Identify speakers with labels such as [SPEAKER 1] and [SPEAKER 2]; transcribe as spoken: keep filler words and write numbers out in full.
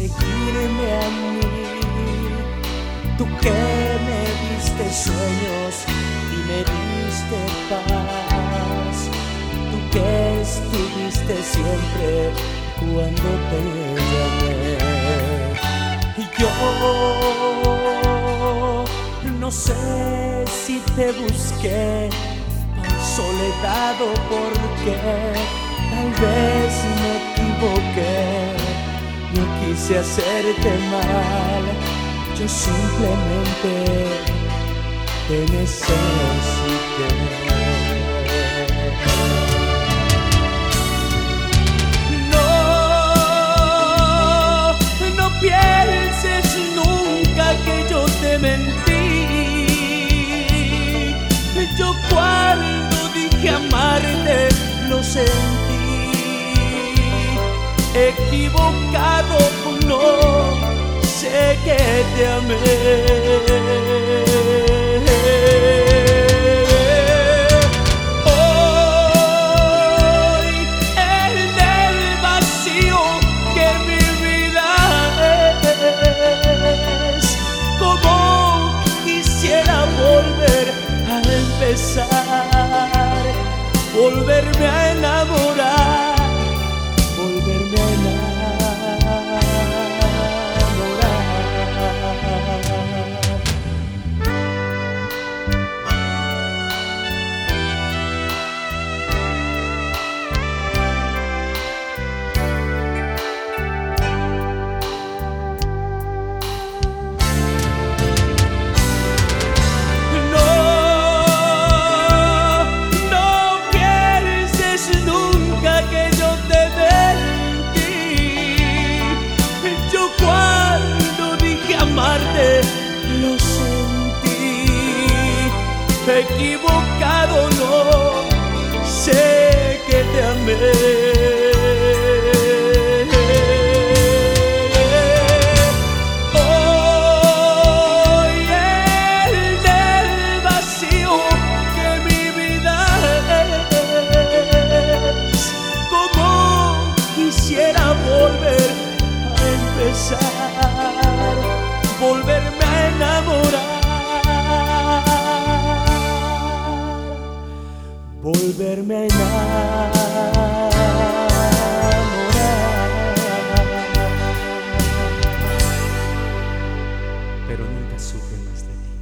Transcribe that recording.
[SPEAKER 1] seguirme a mí. Tú que me diste sueños y me diste paz, tú que estuviste siempre cuando te llamé. Y yo no sé si te busqué por soledad o porque tal vez me equivoqué. No quise hacerte mal, yo simplemente te necesité. No, no pienses nunca que yo te mentí. Yo cuando dije amarte lo sentí. Equivocado no, sé que te amé. Hoy en el vacío que mi vida es, como quisiera volver a empezar, volverme a enamorar, volverme a enamorar. Lo sentí, equivocado no, sé que te amé. Hoy en el vacío que mi vida es, como quisiera volver a empezar, volverme a enamorar, volverme a enamorar. Pero nunca supe más de ti.